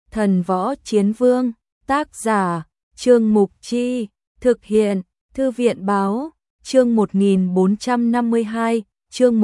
Thần Võ Chiến Vương, tác giả, Trương Mục Chi, thực hiện, Thư viện Báo, chương 1452, chương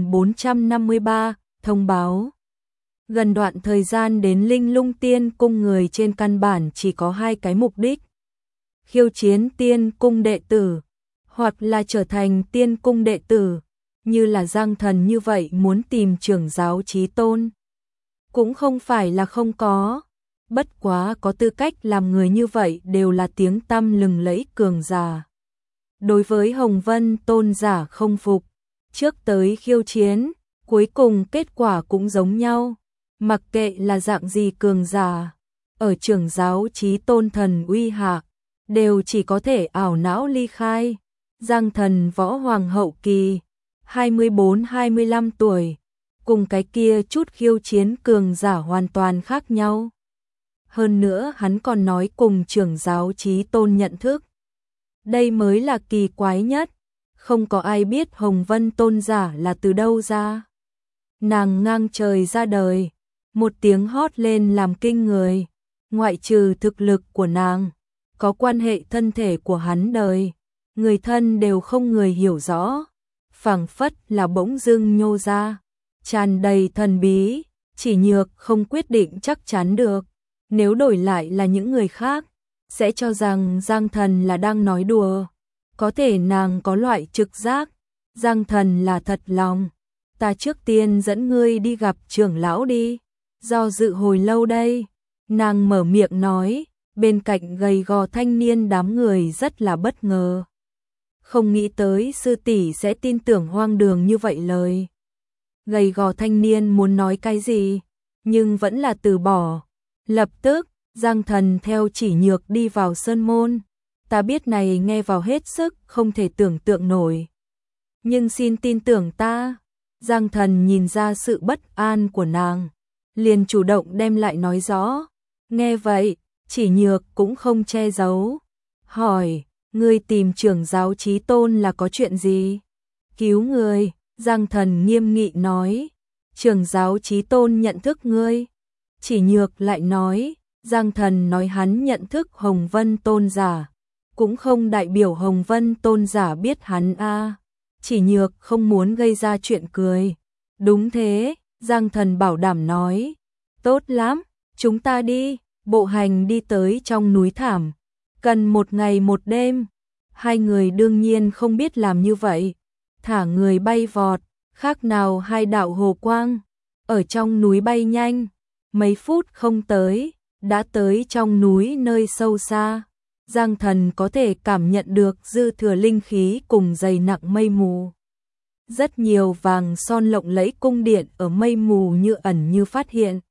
1453, thông báo. Gần đoạn thời gian đến Linh Lung Tiên Cung người trên căn bản chỉ có hai cái mục đích. Khiêu chiến Tiên Cung đệ tử, hoặc là trở thành Tiên Cung đệ tử, như là Giang Thần như vậy muốn tìm trưởng giáo Chí Tôn. Cũng không phải là không có, bất quá có tư cách làm người như vậy đều là tiếng tăm lừng lẫy cường giả. Đối với Hồng Vân tôn giả không phục, trước tới khiêu chiến, cuối cùng kết quả cũng giống nhau, mặc kệ là dạng gì cường giả, ở trưởng giáo Chí Tôn thần uy hạ, đều chỉ có thể ảo não ly khai. Giang Thần Võ Hoàng hậu kỳ, 24-25 tuổi, cùng cái kia chút khiêu chiến cường giả hoàn toàn khác nhau. Hơn nữa hắn còn nói cùng trưởng giáo Chí Tôn nhận thức. Đây mới là kỳ quái nhất, không có ai biết Hồng Vân tôn giả là từ đâu ra. Nàng ngang trời ra đời, một tiếng hót lên làm kinh người, ngoại trừ thực lực của nàng, có quan hệ thân thể của hắn đời, người thân đều không người hiểu rõ, phảng phất là bỗng dưng nhô ra, tràn đầy thần bí, chỉ nhược không quyết định chắc chắn được. Nếu đổi lại là những người khác, sẽ cho rằng Giang Thần là đang nói đùa. Có thể nàng có loại trực giác, Giang Thần là thật lòng. Ta trước tiên dẫn ngươi đi gặp trưởng lão đi. Do dự hồi lâu đây, nàng mở miệng nói, bên cạnh gầy gò thanh niên đám người rất là bất ngờ. Không nghĩ tới sư tỷ sẽ tin tưởng hoang đường như vậy lời. Gầy gò thanh niên muốn nói cái gì, nhưng vẫn là từ bỏ. Lập tức, Giang Thần theo chỉ nhược đi vào sơn môn. Ta biết này nghe vào hết sức không thể tưởng tượng nổi. Nhưng xin tin tưởng ta. Giang Thần nhìn ra sự bất an của nàng, liền chủ động đem lại nói rõ. Nghe vậy, chỉ nhược cũng không che giấu. Hỏi, ngươi tìm trưởng giáo Chí Tôn là có chuyện gì? Cứu người, Giang Thần nghiêm nghị nói. Trưởng giáo Chí Tôn nhận thức ngươi. Chỉ nhược lại nói, Giang Thần nói hắn nhận thức Hồng Vân tôn giả, cũng không đại biểu Hồng Vân tôn giả biết hắn a. Chỉ nhược không muốn gây ra chuyện cười. Đúng thế, Giang Thần bảo đảm nói. Tốt lắm, chúng ta đi, bộ hành đi tới trong núi thảm. Cần 1 ngày 1 đêm. Hai người đương nhiên không biết làm như vậy. Thả người bay vọt, khác nào hai đạo hồ quang. Ở trong núi bay nhanh, mấy phút không tới, đã tới trong núi nơi sâu xa. Giang Thần có thể cảm nhận được dư thừa linh khí cùng dày nặng mây mù. Rất nhiều vàng son lộng lẫy cung điện ở mây mù như ẩn như phát hiện.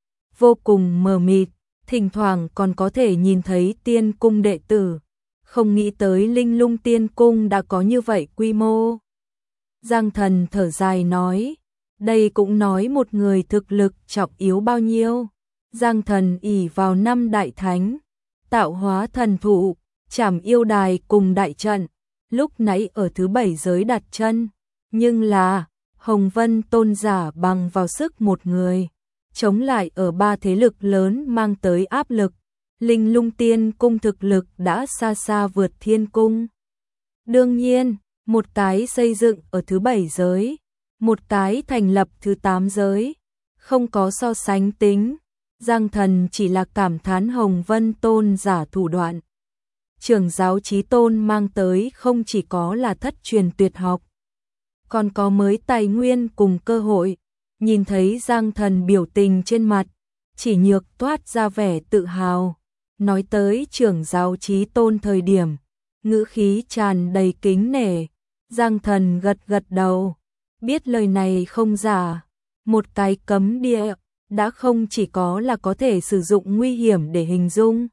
Vô cùng mờ mịt, thỉnh thoảng còn có thể nhìn thấy tiên cung đệ tử. Không nghĩ tới Linh Lung Tiên Cung đã có như vậy quy mô. Giang Thần thở dài nói, đây cũng nói một người thực lực trọng yếu bao nhiêu. Giang Thần ỷ vào 5 đại thánh, tạo hóa thần thụ, trảm yêu đài cùng đại trận, lúc nãy ở thứ 7 giới đặt chân, nhưng là Hồng Vân tôn giả bằng vào sức một người, chống lại ở 3 thế lực lớn mang tới áp lực. Linh Lung Tiên Cung thực lực đã xa xa vượt Thiên Cung. Đương nhiên, một cái xây dựng ở thứ 7 giới, một cái thành lập thứ 8 giới, không có so sánh tính. Giang Thần chỉ là cảm thán Hồng Vân tôn giả thủ đoạn. Trưởng giáo Chí Tôn mang tới không chỉ có là thất truyền tuyệt học, còn có mới tài nguyên cùng cơ hội. Nhìn thấy Giang Thần biểu tình trên mặt, chỉ nhược toát ra vẻ tự hào. Nói tới trưởng giáo Chí Tôn thời điểm, ngữ khí tràn đầy kính nể. Giang Thần gật gật đầu, biết lời này không giả. Một cái cấm địa đã không chỉ có là có thể sử dụng nguy hiểm để hình dung.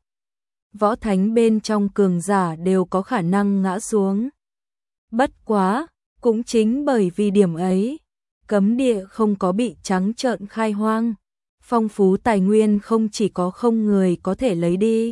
Võ thánh bên trong cường giả đều có khả năng ngã xuống. Bất quá, cũng chính bởi vì điểm ấy, cấm địa không có bị trắng trợn khai hoang. Phong phú tài nguyên không chỉ có không người có thể lấy đi.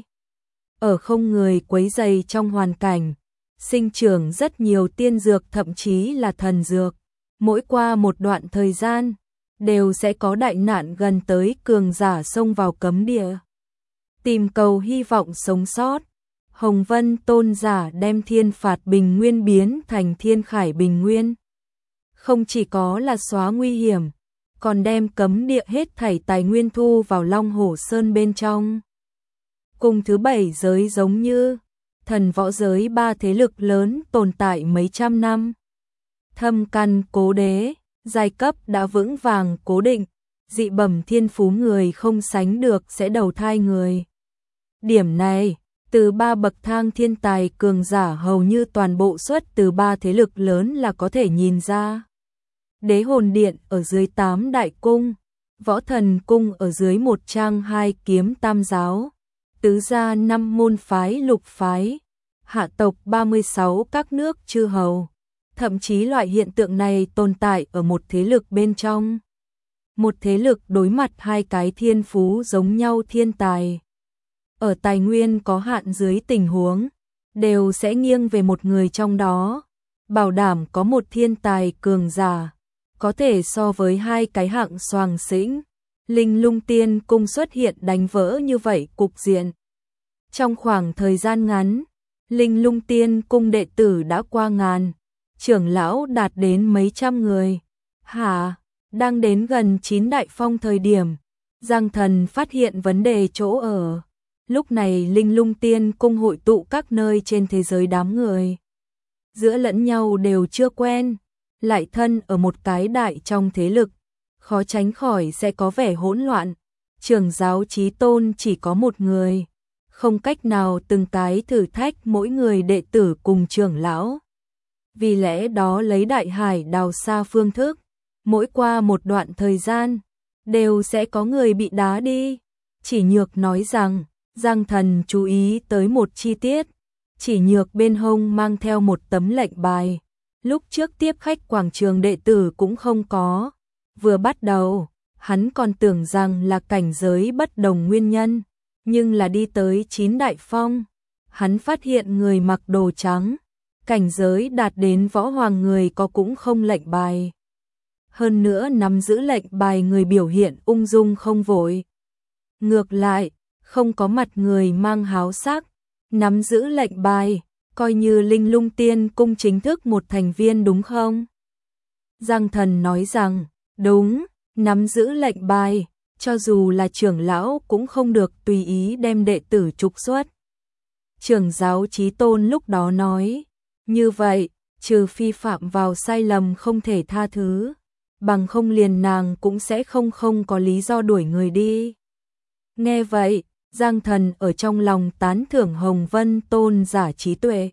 Ở không người quấy rầy trong hoàn cảnh, sinh trưởng rất nhiều tiên dược thậm chí là thần dược. Mỗi qua một đoạn thời gian, đều sẽ có đại nạn gần tới cường giả xông vào cấm địa, tìm cầu hy vọng sống sót. Hồng Vân tôn giả đem Thiên Phạt Bình Nguyên biến thành Thiên Khải Bình Nguyên. Không chỉ có là xóa nguy hiểm, còn đem cấm địa hết thảy tài nguyên thu vào Long Hổ Sơn bên trong. Cùng thứ 7 giới giống như thần võ giới 3 thế lực lớn tồn tại mấy trăm năm. Thâm căn cố đế, giai cấp đã vững vàng cố định, dị bẩm thiên phú người không sánh được sẽ đầu thai người. Điểm này, từ 3 bậc thang thiên tài cường giả hầu như toàn bộ xuất từ 3 thế lực lớn là có thể nhìn ra. Đế hồn điện ở dưới 8 đại cung, võ thần cung ở dưới 1 trang 2 kiếm tam giáo, tứ gia 5 môn phái lục phái, hạ tộc 36 các nước chư hầu. Thậm chí loại hiện tượng này tồn tại ở một thế lực bên trong. Một thế lực đối mặt 2 cái thiên phú giống nhau thiên tài. Ở tài nguyên có hạn dưới tình huống, đều sẽ nghiêng về một người trong đó, bảo đảm có một thiên tài cường giả, có thể so với 2 cái hạng soàng xĩnh. Linh Lung Tiên Cung xuất hiện đánh vỡ như vậy cục diện. Trong khoảng thời gian ngắn, Linh Lung Tiên Cung đệ tử đã qua ngàn, trưởng lão đạt đến mấy trăm người. Đang đến gần 9 đại phong thời điểm, Giang Thần phát hiện vấn đề chỗ ở. Lúc này Linh Lung Tiên Cung hội tụ các nơi trên thế giới đám người. Giữa lẫn nhau đều chưa quen, lại thân ở một cái đại trong thế lực, khó tránh khỏi sẽ có vẻ hỗn loạn. Trưởng giáo Chí Tôn chỉ có một người, không cách nào từng cái thử thách mỗi người đệ tử cùng trưởng lão. Vì lẽ đó lấy đại hải đào xa phương thức, mỗi qua một đoạn thời gian, đều sẽ có người bị đá đi. Chỉ Nhược nói rằng, Giang Thần chú ý tới một chi tiết, Chỉ Nhược bên hông mang theo một tấm lệnh bài. Lúc trước tiếp khách quảng trường đệ tử cũng không có. Vừa bắt đầu, hắn còn tưởng rằng là cảnh giới bất đồng nguyên nhân, nhưng là đi tới 9 đại phong, hắn phát hiện người mặc đồ trắng, cảnh giới đạt đến võ hoàng người có cũng không lệnh bài. Hơn nữa nắm giữ lệnh bài người biểu hiện ung dung không vội. Ngược lại, không có mặt người mang háo sắc, nắm giữ lệnh bài, coi như Linh Lung Tiên Cung chính thức một thành viên đúng không? Giang Thần nói rằng, đúng, nắm giữ lệnh bài, cho dù là trưởng lão cũng không được tùy ý đem đệ tử trục xuất. Trưởng giáo Chí Tôn lúc đó nói, như vậy, trừ phi phạm vào sai lầm không thể tha thứ, bằng không liền nàng cũng sẽ không có lý do đuổi người đi. Nghe vậy, Giang Thần ở trong lòng tán thưởng Hồng Vân tôn giả trí tuệ.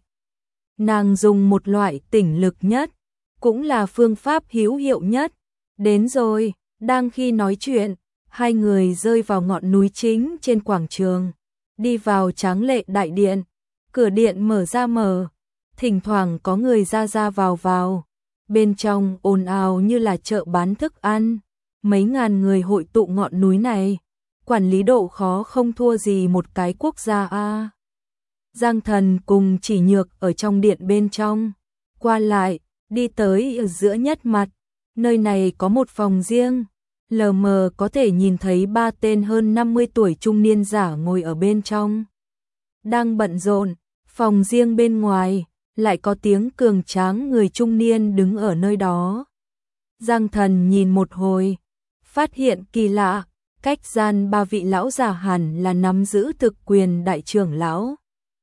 Nàng dùng một loại tỉnh lực nhất, cũng là phương pháp hữu hiệu nhất. Đến rồi, đang khi nói chuyện, hai người rơi vào ngọn núi chính trên quảng trường, đi vào tráng lệ đại điện, cửa điện mở ra mở, thỉnh thoảng có người ra vào, bên trong ồn ào như là chợ bán thức ăn, mấy ngàn người hội tụ ngọn núi này, quản lý độ khó không thua gì một cái quốc gia a. Giang Thần cùng Chỉ Nhược ở trong điện bên trong, qua lại, đi tới ở giữa nhất mặt, nơi này có một phòng riêng, lờ mờ có thể nhìn thấy 3 tên hơn 50 tuổi trung niên giả ngồi ở bên trong. Đang bận rộn, phòng riêng bên ngoài, lại có tiếng cường tráng người trung niên đứng ở nơi đó. Giang Thần nhìn một hồi, phát hiện kỳ lạ, cách gian 3 vị lão già hẳn là nắm giữ thực quyền đại trưởng lão.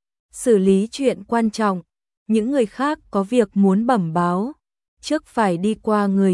Xử lý chuyện quan trọng, những người khác có việc muốn bẩm báo, trước phải đi qua người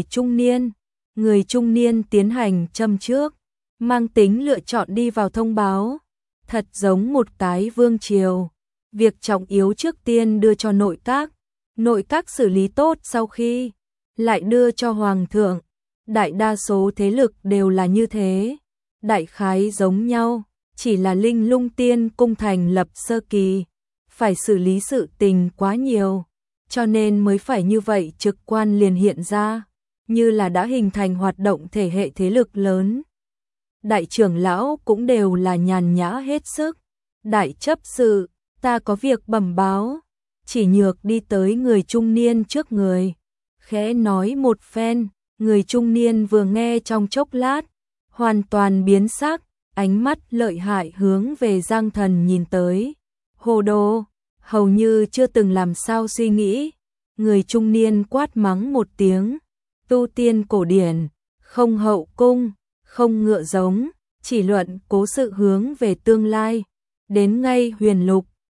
trung niên tiến hành châm trước, mang tính lựa chọn đi vào thông báo, thật giống một cái vương triều. Việc trọng yếu trước tiên đưa cho nội các xử lý tốt sau khi lại đưa cho hoàng thượng. Đại đa số thế lực đều là như thế, đại khái giống nhau, chỉ là Linh Lung Tiên Cung thành lập sơ kỳ, phải xử lý sự tình quá nhiều, cho nên mới phải như vậy trực quan liền hiện ra, như là đã hình thành hoạt động thể hệ thế lực lớn. Đại trưởng lão cũng đều là nhàn nhã hết sức. Đại chấp sự, ta có việc bẩm báo. Chỉ Nhược đi tới người trung niên trước người, khẽ nói một phen, Người trung niên vừa nghe trong chốc lát, hoàn toàn biến sắc, ánh mắt lợi hại hướng về Giang Thần nhìn tới. Hồ đồ, hầu như chưa từng làm sao suy nghĩ. Người trung niên quát mắng một tiếng, tu tiên cổ điển, không hậu cung, không ngựa giống, chỉ luận cố sự hướng về tương lai. Đến ngay Huyền Lục,